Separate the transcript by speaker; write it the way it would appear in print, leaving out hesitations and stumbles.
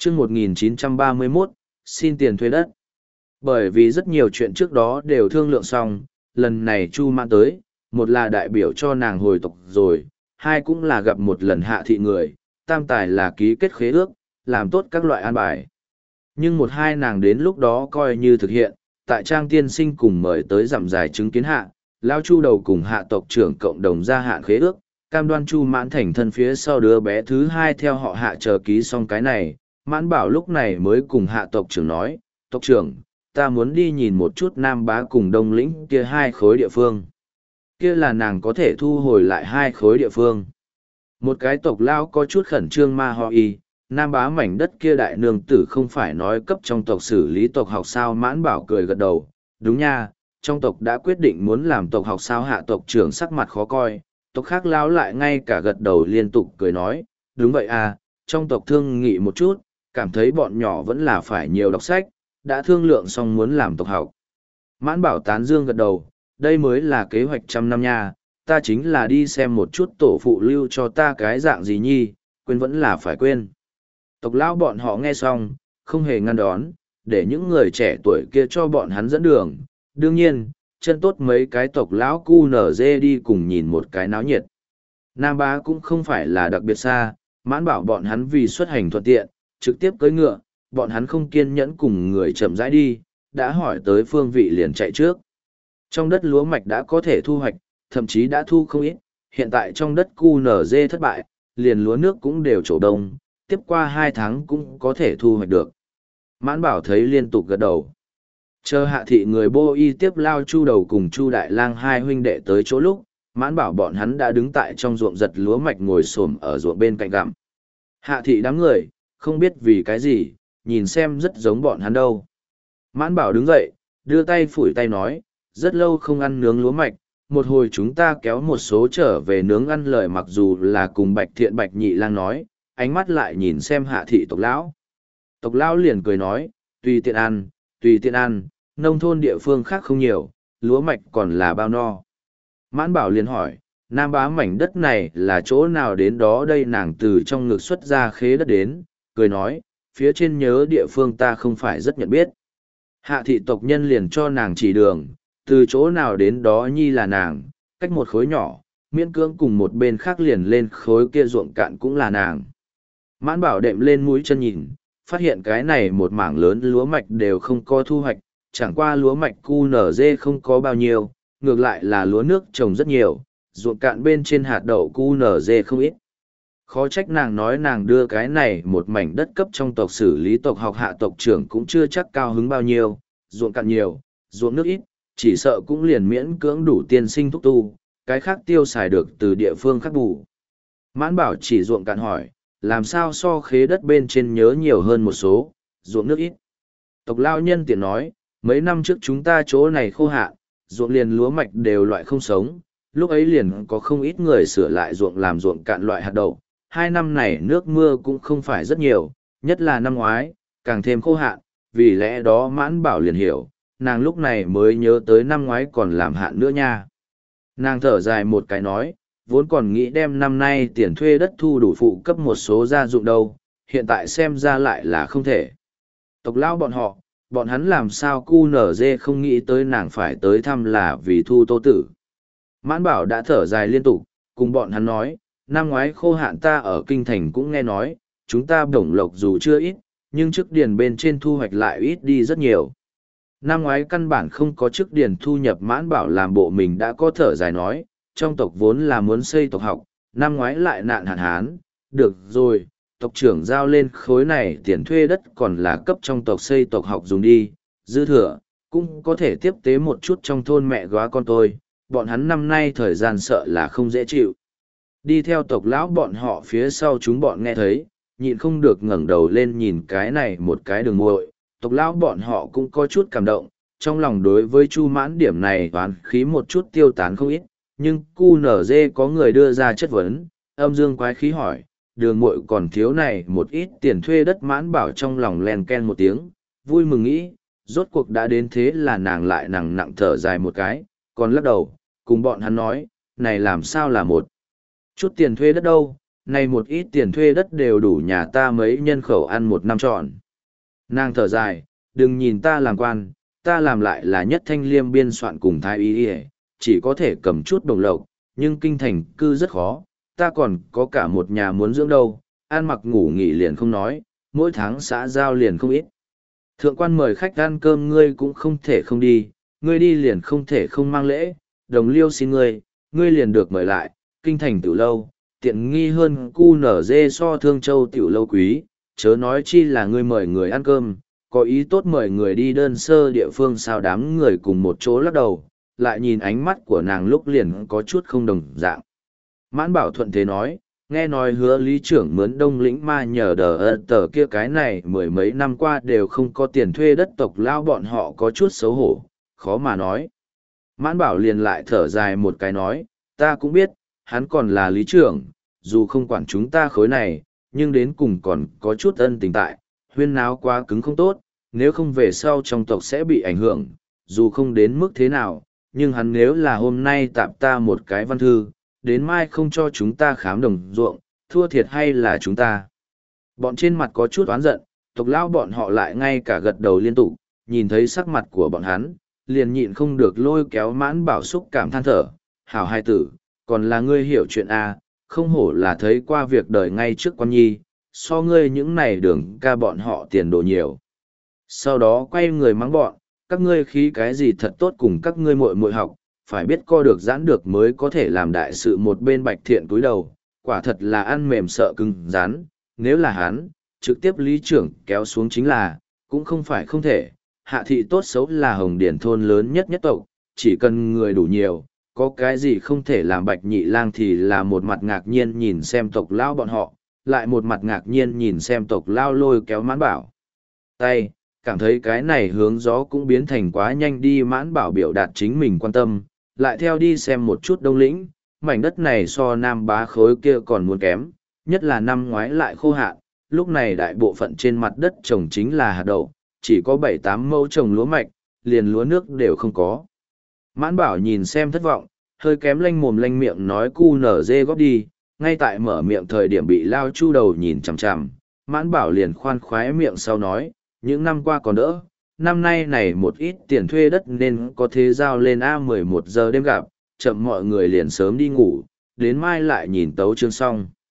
Speaker 1: chương 1931, xin tiền thuê đất. Bởi vì rất nhiều chuyện trước đó đều thương lượng xong, lần này Chu Mãn tới, một là đại biểu cho nàng hồi tộc rồi, hai cũng là gặp một lần hạ thị người, tam tài là ký kết khế ước, làm tốt các loại an bài. Nhưng một hai nàng đến lúc đó coi như thực hiện, tại Trang Tiên Sinh cùng mời tới dặm dài chứng kiến hạ, Lao Chu đầu cùng hạ tộc trưởng cộng đồng gia hạn khế ước, cam đoan Chu Mãn thành thân phía sau đứa bé thứ hai theo họ hạ chờ ký xong cái này, Mãn Bảo lúc này mới cùng hạ tộc trưởng nói, tộc trưởng, ta muốn đi nhìn một chút Nam Bá cùng Đông Lĩnh kia hai khối địa phương. Kia là nàng có thể thu hồi lại hai khối địa phương. Một cái tộc lao có chút khẩn trương ma ho y, Nam Bá mảnh đất kia đại nương tử không phải nói cấp trong tộc xử lý tộc học sao. Mãn Bảo cười gật đầu, đúng nha, trong tộc đã quyết định muốn làm tộc học sao. Hạ tộc trưởng sắc mặt khó coi, tộc khác lao lại ngay cả gật đầu liên tục cười nói, đúng vậy à, trong tộc thương nghị một chút, cảm thấy bọn nhỏ vẫn là phải nhiều đọc sách, đã thương lượng xong muốn làm tộc học. Mãn Bảo tán dương gật đầu, đây mới là kế hoạch trăm năm nha, ta chính là đi xem một chút tổ phụ lưu cho ta cái dạng gì nhi, quên vẫn là phải quên. Tộc lão bọn họ nghe xong, không hề ngăn đón, để những người trẻ tuổi kia cho bọn hắn dẫn đường. Đương nhiên, chân tốt mấy cái tộc lão cu nở dê đi cùng nhìn một cái náo nhiệt. Nam Bá cũng không phải là đặc biệt xa, Mãn Bảo bọn hắn vì xuất hành thuận tiện, trực tiếp cưỡi ngựa, bọn hắn không kiên nhẫn cùng người chậm rãi đi, đã hỏi tới phương vị liền chạy trước. Trong đất lúa mạch đã có thể thu hoạch, thậm chí đã thu không ít, hiện tại trong đất QNZ thất bại, liền lúa nước cũng đều trổ đông, tiếp qua 2 tháng cũng có thể thu hoạch được. Mãn Bảo thấy liên tục gật đầu. Chờ hạ thị người Bô Y tiếp Lao Chu đầu cùng Chu Đại Lang hai huynh đệ tới chỗ lúc, Mãn Bảo bọn hắn đã đứng tại trong ruộng giật lúa mạch ngồi xổm ở ruộng bên cạnh gặm. Hạ thị đám người, không biết vì cái gì, nhìn xem rất giống bọn hắn đâu. Mãn Bảo đứng dậy, đưa tay phủi tay nói, rất lâu không ăn nướng lúa mạch, một hồi chúng ta kéo một số trở về nướng ăn. Lời mặc dù là cùng Bạch Thiện Bạch Nhị Lang nói, ánh mắt lại nhìn xem hạ thị tộc lão. Tộc lão liền cười nói, tùy tiện ăn, nông thôn địa phương khác không nhiều, lúa mạch còn là bao no. Mãn Bảo liền hỏi, Nam Bá mảnh đất này là chỗ nào đến đó đây? Nàng từ trong ngực xuất ra khế đất đến, cười nói, phía trên nhớ địa phương ta không phải rất nhận biết. Hạ thị tộc nhân liền cho nàng chỉ đường, từ chỗ nào đến đó nhi là nàng, cách một khối nhỏ, miễn cưỡng cùng một bên khác liền lên khối kia ruộng cạn cũng là nàng. Mãn Bảo đệm lên mũi chân nhìn, phát hiện cái này một mảng lớn lúa mạch đều không có thu hoạch, chẳng qua lúa mạch QNZ không có bao nhiêu, ngược lại là lúa nước trồng rất nhiều, ruộng cạn bên trên hạt đậu QNZ không ít. Khó trách nàng nói nàng đưa cái này một mảnh đất cấp trong tộc xử lý tộc học. Hạ tộc trưởng cũng chưa chắc cao hứng bao nhiêu, ruộng cạn nhiều, ruộng nước ít, chỉ sợ cũng liền miễn cưỡng đủ tiên sinh thúc tu, cái khác tiêu xài được từ địa phương khác bù. Mãn Bảo chỉ ruộng cạn hỏi, làm sao so khế đất bên trên nhớ nhiều hơn một số, ruộng nước ít. Tộc lao nhân tiện nói, mấy năm trước chúng ta chỗ này khô hạn, ruộng liền lúa mạch đều loại không sống, lúc ấy liền có không ít người sửa lại ruộng làm ruộng cạn loại hạt đậu. 2 năm này nước mưa cũng không phải rất nhiều, nhất là năm ngoái, càng thêm khô hạn, vì lẽ đó Mãn Bảo liền hiểu, nàng lúc này mới nhớ tới năm ngoái còn làm hạn nữa nha. Nàng thở dài một cái nói, vốn còn nghĩ đem năm nay tiền thuê đất thu đủ phụ cấp một số gia dụng đâu, hiện tại xem ra lại là không thể. Tộc lão bọn hắn làm sao QNZ không nghĩ tới nàng phải tới thăm là vì thu tô tử. Mãn Bảo đã thở dài liên tục, cùng bọn hắn nói, năm ngoái khô hạn ta ở kinh thành cũng nghe nói, chúng ta bổng lộc dù chưa ít, nhưng chức điền bên trên thu hoạch lại ít đi rất nhiều. Năm ngoái căn bản không có chức điền thu nhập. Mãn Bảo làm bộ mình đã có thở dài nói, trong tộc vốn là muốn xây tộc học, năm ngoái lại nạn hạn hán, được rồi, tộc trưởng giao lên khối này tiền thuê đất còn là cấp trong tộc xây tộc học dùng đi, dư thừa, cũng có thể tiếp tế một chút trong thôn mẹ góa con tôi, bọn hắn năm nay thời gian sợ là không dễ chịu. Đi theo tộc lão bọn họ phía sau chúng bọn nghe thấy, nhịn không được ngẩng đầu lên nhìn cái này một cái đường muội. Tộc lão bọn họ cũng có chút cảm động, trong lòng đối với Chu Mãn điểm này toán khí một chút tiêu tán không ít, nhưng QNZ có người đưa ra chất vấn, âm dương quái khí hỏi, đường muội còn thiếu này một ít tiền thuê đất. Mãn Bảo trong lòng len ken một tiếng, vui mừng nghĩ, rốt cuộc đã đến thế là nàng lại nặng thở dài một cái, còn lắc đầu, cùng bọn hắn nói, này làm sao là một chút tiền thuê đất đâu, này một ít tiền thuê đất đều đủ nhà ta mấy nhân khẩu ăn một năm trọn. Nàng thở dài, đừng nhìn ta làm quan, ta làm lại là nhất thanh liêm biên soạn cùng thái y, chỉ có thể cầm chút đồng lộc, nhưng kinh thành cư rất khó, ta còn có cả một nhà muốn dưỡng đâu, ăn mặc ngủ nghỉ liền không nói, mỗi tháng xã giao liền không ít. Thượng quan mời khách ăn cơm ngươi cũng không thể không đi, ngươi đi liền không thể không mang lễ, đồng liêu xin ngươi liền được mời lại, kinh thành tiểu lâu, tiện nghi hơn cu nở dê so thương châu tiểu lâu quý, chớ nói chi là ngươi mời người ăn cơm, có ý tốt mời người đi đơn sơ địa phương sao đám người cùng một chỗ lắc đầu, lại nhìn ánh mắt của nàng lúc liền có chút không đồng dạng. Mãn Bảo thuận thế nói, nghe nói hứa lý trưởng mướn đông lĩnh ma nhờ tờ kia cái này mười mấy năm qua đều không có tiền thuê đất tộc lao bọn họ có chút xấu hổ, khó mà nói. Mãn Bảo liền lại thở dài một cái nói, ta cũng biết, hắn còn là lý trưởng, dù không quản chúng ta khối này, nhưng đến cùng còn có chút ân tình tại, huyên náo quá cứng không tốt, nếu không về sau trong tộc sẽ bị ảnh hưởng, dù không đến mức thế nào, nhưng hắn nếu là hôm nay tạp ta một cái văn thư, đến mai không cho chúng ta khám đồng ruộng, thua thiệt hay là chúng ta. Bọn trên mặt có chút oán giận, tộc lão bọn họ lại ngay cả gật đầu liên tục, nhìn thấy sắc mặt của bọn hắn, liền nhịn không được lôi kéo Mãn Bảo xúc cảm than thở, hảo hai tử, còn là ngươi hiểu chuyện a, không hổ là thấy qua việc đời ngay trước con nhi, so ngươi những này đường ca bọn họ tiền đồ nhiều. Sau đó quay người mắng bọn, các ngươi khí cái gì thật tốt cùng các ngươi muội muội học, phải biết co được giãn được mới có thể làm đại sự. Một bên Bạch Thiện cúi đầu, quả thật là ăn mềm sợ cứng rắn, nếu là hắn, trực tiếp lý trưởng kéo xuống chính là, cũng không phải không thể. Hạ thị tốt xấu là Hồng Điển thôn lớn nhất nhất tộc, chỉ cần người đủ nhiều, có cái gì không thể làm. Bạch Nhị Lang thì là một mặt ngạc nhiên nhìn xem tộc lao bọn họ, lại một mặt ngạc nhiên nhìn xem tộc lao lôi kéo Mãn Bảo tay, cảm thấy cái này hướng gió cũng biến thành quá nhanh đi. Mãn Bảo biểu đạt chính mình quan tâm, lại theo đi xem một chút Đông Lĩnh, mảnh đất này so Nam Bá khối kia còn muốn kém, nhất là năm ngoái lại khô hạn, lúc này đại bộ phận trên mặt đất trồng chính là hạt đậu, chỉ có 7-8 mẫu trồng lúa mạch, liền lúa nước đều không có. Mãn Bảo nhìn xem thất vọng, hơi kém lanh mồm lanh miệng nói cu nở dê góp đi, ngay tại mở miệng thời điểm bị Lao Chu đầu nhìn chằm chằm, Mãn Bảo liền khoan khoái miệng sau nói, những năm qua còn đỡ, năm nay này một ít tiền thuê đất nên có thế giao lên A11 giờ đêm gặp, chậm mọi người liền sớm đi ngủ, đến mai lại nhìn tấu chương xong.